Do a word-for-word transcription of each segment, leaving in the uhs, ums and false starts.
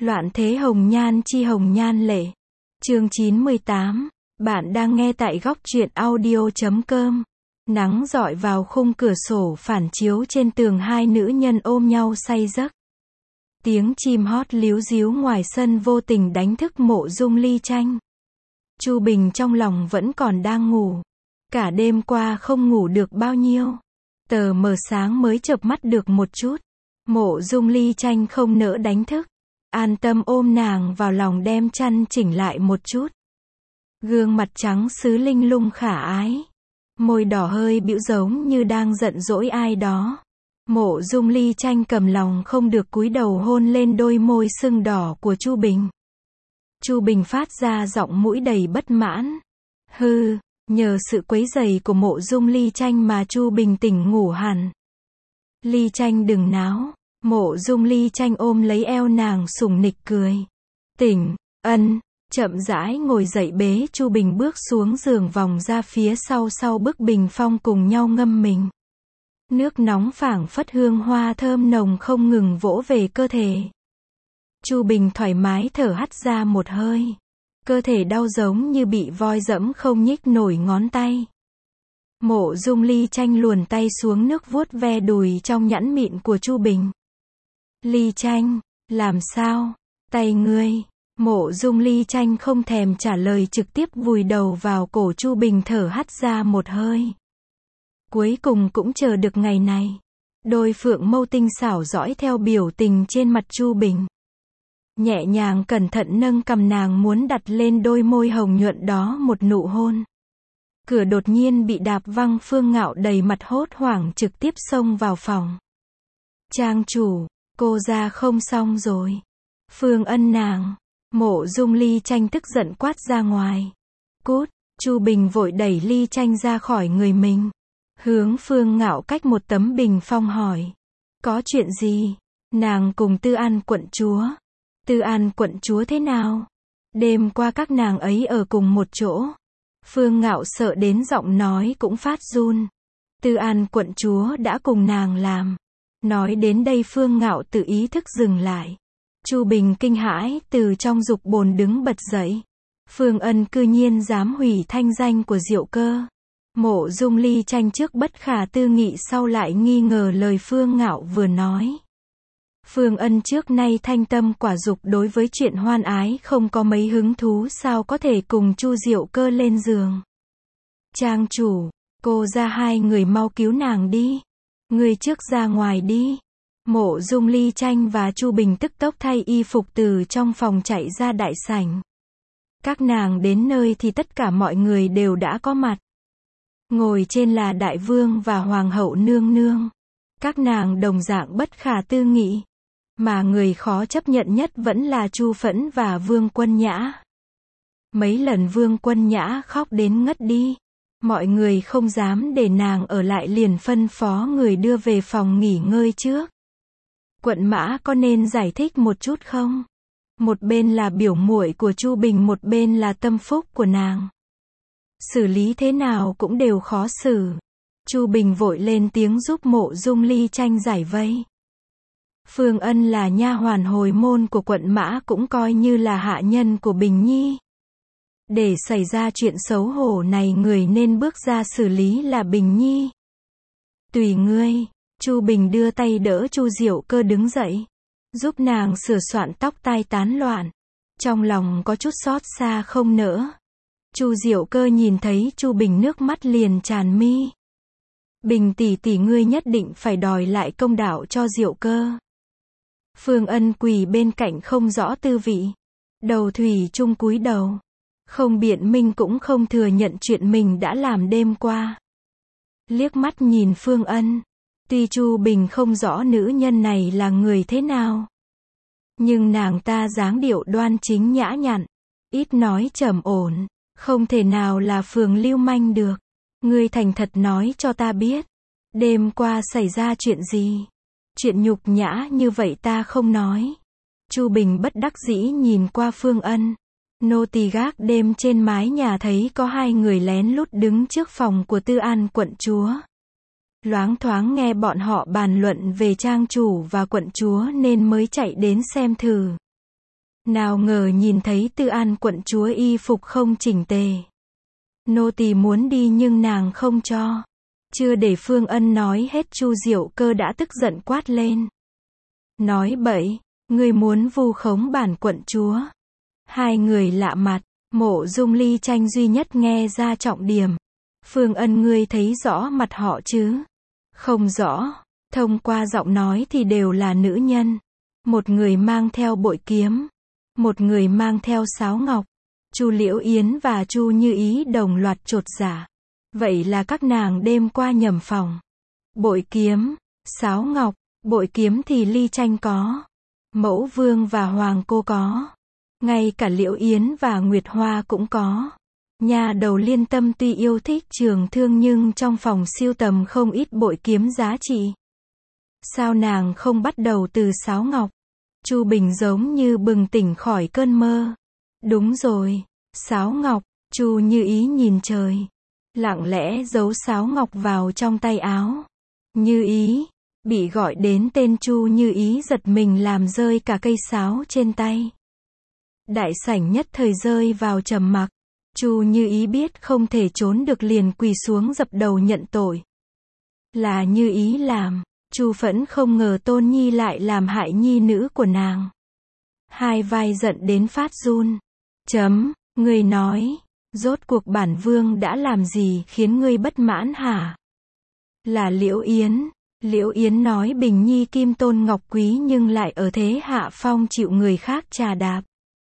Loạn thế hồng nhan chi hồng nhan lệ. Chương chín mươi tám. Bạn đang nghe tại góc truyện audio chấm com. Nắng rọi vào khung cửa sổ phản chiếu trên tường, hai nữ nhân ôm nhau say giấc. Tiếng chim hót líu ríu ngoài sân vô tình đánh thức Mộ Dung Ly Tranh. Chu Bình trong lòng vẫn còn đang ngủ. Cả đêm qua không ngủ được bao nhiêu. Tờ mờ sáng mới chợp mắt được một chút. Mộ Dung Ly Tranh không nỡ đánh thức. An tâm ôm nàng vào lòng, đem chăn chỉnh lại một chút. Gương mặt trắng sứ linh lung khả ái. Môi đỏ hơi bĩu giống như đang giận dỗi ai đó. Mộ Dung Ly Tranh cầm lòng không được cúi đầu hôn lên đôi môi sưng đỏ của Chu Bình. Chu Bình phát ra giọng mũi đầy bất mãn. Hừ, nhờ sự quấy rầy của Mộ Dung Ly Tranh mà Chu Bình tỉnh ngủ hẳn. Ly Tranh đừng náo. Mộ Dung Ly Tranh ôm lấy eo nàng sủng nịch cười. Tỉnh, ân, chậm rãi ngồi dậy bế Chu Bình bước xuống giường, vòng ra phía sau sau bức bình phong cùng nhau ngâm mình. Nước nóng phảng phất hương hoa thơm nồng không ngừng vỗ về cơ thể. Chu Bình thoải mái thở hắt ra một hơi. Cơ thể đau giống như bị voi dẫm không nhích nổi ngón tay. Mộ Dung Ly Tranh luồn tay xuống nước vuốt ve đùi trong nhẵn mịn của Chu Bình. Ly Tranh, làm sao? Tay ngươi. Mộ Dung Ly Tranh không thèm trả lời, trực tiếp vùi đầu vào cổ Chu Bình thở hắt ra một hơi. Cuối cùng cũng chờ được ngày này. Đôi phượng mâu tinh xảo dõi theo biểu tình trên mặt Chu Bình. Nhẹ nhàng cẩn thận nâng cằm nàng, muốn đặt lên đôi môi hồng nhuận đó một nụ hôn. Cửa đột nhiên bị đạp văng, Phương Ngạo đầy mặt hốt hoảng trực tiếp xông vào phòng. Trang chủ, cô ra không xong rồi. Phương Ân nàng. Mộ Dung Ly Tranh tức giận quát ra ngoài. Cút. Chu Bình vội đẩy Ly Tranh ra khỏi người mình. Hướng Phương Ngạo cách một tấm bình phong hỏi. Có chuyện gì? Nàng cùng Tư An quận chúa. Tư An quận chúa thế nào? Đêm qua các nàng ấy ở cùng một chỗ. Phương Ngạo sợ đến giọng nói cũng phát run. Tư An quận chúa đã cùng nàng làm. Nói đến đây Phương Ngạo tự ý thức dừng lại. Chu Bình kinh hãi từ trong dục bồn đứng bật dậy. Phương Ân cư nhiên dám hủy thanh danh của Diệu Cơ. Mộ Dung Ly Tranh trước bất khả tư nghị, sau lại nghi ngờ lời Phương Ngạo vừa nói. Phương Ân trước nay thanh tâm quả dục, đối với chuyện hoan ái không có mấy hứng thú, sao có thể cùng Chu Diệu Cơ lên giường. Trang chủ, cô ra hai người mau cứu nàng đi. Người trước ra ngoài đi. Mộ Dung Ly Tranh và Chu Bình tức tốc thay y phục từ trong phòng chạy ra đại sảnh. Các nàng đến nơi thì tất cả mọi người đều đã có mặt. Ngồi trên là đại vương và hoàng hậu nương nương. Các nàng đồng dạng bất khả tư nghị. Mà người khó chấp nhận nhất vẫn là Chu Phẫn và Vương Quân Nhã. Mấy lần Vương Quân Nhã khóc đến ngất đi. Mọi người không dám để nàng ở lại, liền phân phó người đưa về phòng nghỉ ngơi trước. Quận Mã có nên giải thích một chút không? Một bên là biểu muội của Chu Bình, một bên là tâm phúc của nàng. Xử lý thế nào cũng đều khó xử. Chu Bình vội lên tiếng giúp Mộ Dung Ly Tranh giải vây. Phương Ân là nha hoàn hồi môn của quận Mã, cũng coi như là hạ nhân của Bình Nhi. Để xảy ra chuyện xấu hổ này, người nên bước ra xử lý là Bình Nhi. Tùy ngươi. Chu Bình đưa tay đỡ Chu Diệu Cơ đứng dậy, giúp nàng sửa soạn tóc tai tán loạn. Trong lòng có chút xót xa không nỡ. Chu Diệu Cơ nhìn thấy Chu Bình nước mắt liền tràn mi. Bình tỷ tỷ, ngươi nhất định phải đòi lại công đạo cho Diệu Cơ. Phương Ân quỳ bên cạnh không rõ tư vị. Đầu thủy chung cúi đầu. Không biện minh cũng không thừa nhận chuyện mình đã làm đêm qua. Liếc mắt nhìn Phương Ân. Tuy Chu Bình không rõ nữ nhân này là người thế nào, nhưng nàng ta dáng điệu đoan chính nhã nhặn, ít nói trầm ổn, không thể nào là phường lưu manh được. Ngươi thành thật nói cho ta biết, đêm qua xảy ra chuyện gì? Chuyện nhục nhã như vậy ta không nói. Chu Bình bất đắc dĩ nhìn qua Phương Ân. Nô tỳ gác đêm trên mái nhà thấy có hai người lén lút đứng trước phòng của Tư An quận chúa. Loáng thoáng nghe bọn họ bàn luận về trang chủ và quận chúa nên mới chạy đến xem thử. Nào ngờ nhìn thấy Tư An quận chúa y phục không chỉnh tề. Nô tỳ muốn đi nhưng nàng không cho. Chưa để Phương Ân nói hết Chu Diệu Cơ đã tức giận quát lên. Nói bậy, ngươi muốn vu khống bản quận chúa. Hai người lạ mặt, Mộ Dung Ly Tranh duy nhất nghe ra trọng điểm. Phương Ân, ngươi thấy rõ mặt họ chứ? Không rõ, thông qua giọng nói thì đều là nữ nhân. Một người mang theo bội kiếm, một người mang theo sáo ngọc. Chu Liễu Yến và Chu Như Ý đồng loạt chột dạ. Vậy là các nàng đêm qua nhầm phòng. Bội kiếm, sáo ngọc, bội kiếm thì Ly Tranh có. Mẫu Vương và Hoàng cô có. Ngay cả Liễu Yến và Nguyệt Hoa cũng có. Nhà đầu Liên Tâm tuy yêu thích trường thương nhưng trong phòng sưu tầm không ít bội kiếm giá trị. Sao nàng không bắt đầu từ sáo ngọc? Chu Bình giống như bừng tỉnh khỏi cơn mơ. Đúng rồi, sáo ngọc. Chu Như Ý nhìn trời, lặng lẽ giấu sáo ngọc vào trong tay áo. Như Ý, bị gọi đến tên Chu Như Ý giật mình làm rơi cả cây sáo trên tay. Đại sảnh nhất thời rơi vào trầm mặc. Chu Như Ý biết không thể trốn được liền quỳ xuống dập đầu nhận tội. Là Như Ý làm. Chu Phẫn không ngờ Tôn Nhi lại làm hại nhi nữ của nàng. Hai vai giận đến phát run. Chấm, ngươi nói, rốt cuộc bản vương đã làm gì khiến ngươi bất mãn hả? Là Liễu Yến. Liễu Yến nói Bình Nhi kim tôn ngọc quý nhưng lại ở thế hạ phong chịu người khác trà đạp.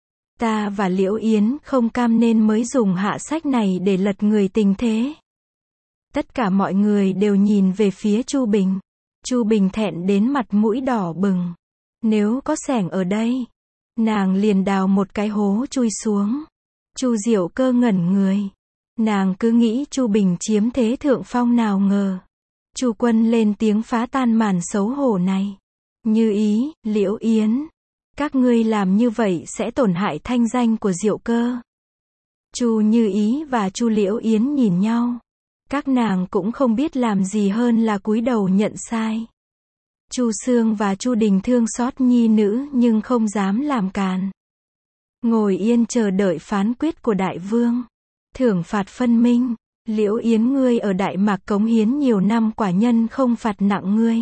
Ta và Liễu Yến không cam nên mới dùng hạ sách này để lật người tình thế. Tất cả mọi người đều nhìn về phía Chu Bình. Chu Bình thẹn đến mặt mũi đỏ bừng. Nếu có sẻng ở đây, nàng liền đào một cái hố chui xuống. Chu Diệu Cơ ngẩn người. Nàng cứ nghĩ Chu Bình chiếm thế thượng phong, nào ngờ Chu Quân lên tiếng phá tan màn xấu hổ này. Như Ý, Liễu Yến, các ngươi làm như vậy sẽ tổn hại thanh danh của Diệu Cơ. Chu Như Ý và Chu Liễu Yến nhìn nhau. Các nàng cũng không biết làm gì hơn là cúi đầu nhận sai. Chu Sương và Chu Đình thương xót nhi nữ nhưng không dám làm càn. Ngồi yên chờ đợi phán quyết của đại vương. Thưởng phạt phân minh. Liễu Yến, ngươi ở Đại Mạc cống hiến nhiều năm, quả nhân không phạt nặng ngươi.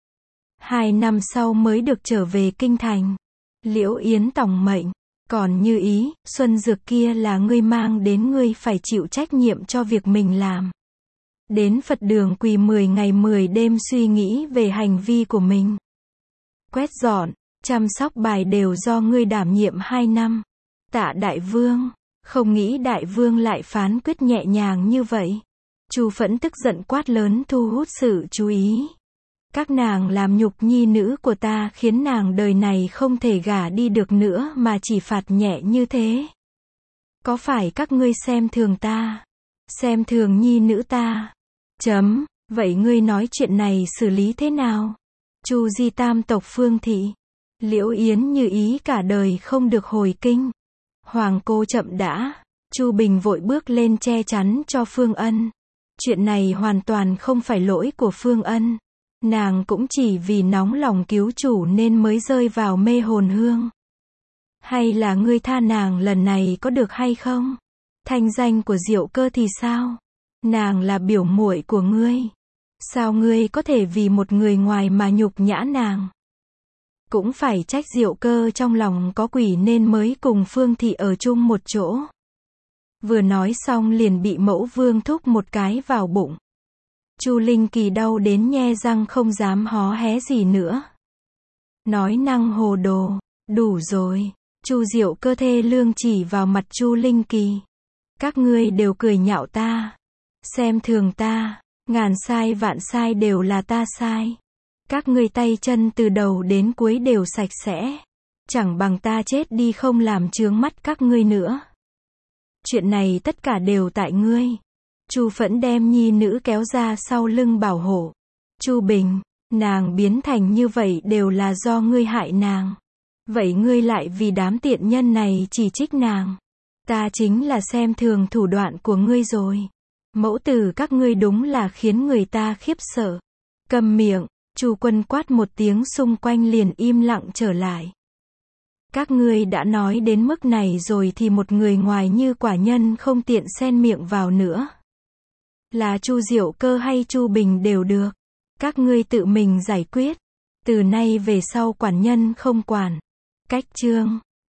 Hai năm sau mới được trở về kinh thành. Liễu Yến tòng mệnh. Còn Như Ý, Xuân Dược kia là ngươi mang đến, ngươi phải chịu trách nhiệm cho việc mình làm. Đến Phật đường quỳ mười ngày mười đêm suy nghĩ về hành vi của mình. Quét dọn, chăm sóc bài đều do ngươi đảm nhiệm hai năm. Tạ đại vương. Không nghĩ đại vương lại phán quyết nhẹ nhàng như vậy. Chu Phẫn tức giận quát lớn thu hút sự chú ý. Các nàng làm nhục nhi nữ của ta khiến nàng đời này không thể gả đi được nữa mà chỉ phạt nhẹ như thế. Có phải các ngươi xem thường ta? Xem thường nhi nữ ta? Chấm, vậy ngươi nói chuyện này xử lý thế nào? Chu Di tam tộc Phương Thị. Liễu Yến Như Ý cả đời không được hồi kinh. Hoàng cô chậm đã. Chu Bình vội bước lên che chắn cho Phương Ân. Chuyện này hoàn toàn không phải lỗi của Phương Ân. Nàng cũng chỉ vì nóng lòng cứu chủ nên mới rơi vào mê hồn hương. Hay là ngươi tha nàng lần này có được hay không? Thanh danh của Diệu Cơ thì sao? Nàng là biểu muội của ngươi. Sao ngươi có thể vì một người ngoài mà nhục nhã nàng? Cũng phải trách Diệu Cơ trong lòng có quỷ nên mới cùng Phương Thị ở chung một chỗ. Vừa nói xong liền bị Mẫu Vương thúc một cái vào bụng. Chu Linh Kỳ đau đến nhe răng không dám hó hé gì nữa. Nói năng hồ đồ, đủ rồi. Chu Diệu Cơ thê lương chỉ vào mặt Chu Linh Kỳ. Các ngươi đều cười nhạo ta, xem thường ta, ngàn sai vạn sai đều là ta sai. Các ngươi tay chân từ đầu đến cuối đều sạch sẽ. Chẳng bằng ta chết đi không làm chướng mắt các ngươi nữa. Chuyện này tất cả đều tại ngươi. Chu Phẫn đem nhi nữ kéo ra sau lưng bảo hộ. Chu Bình, nàng biến thành như vậy đều là do ngươi hại nàng. Vậy ngươi lại vì đám tiện nhân này chỉ trích nàng. Ta chính là xem thường thủ đoạn của ngươi rồi. Mẫu tử các ngươi đúng là khiến người ta khiếp sợ. Câm miệng. Chu Quân quát một tiếng, xung quanh liền im lặng trở lại. Các ngươi đã nói đến mức này rồi thì một người ngoài như quả nhân không tiện xen miệng vào nữa. Là Chu Diệu Cơ hay Chu Bình đều được. Các ngươi tự mình giải quyết. Từ nay về sau quản nhân không quản. Cách chương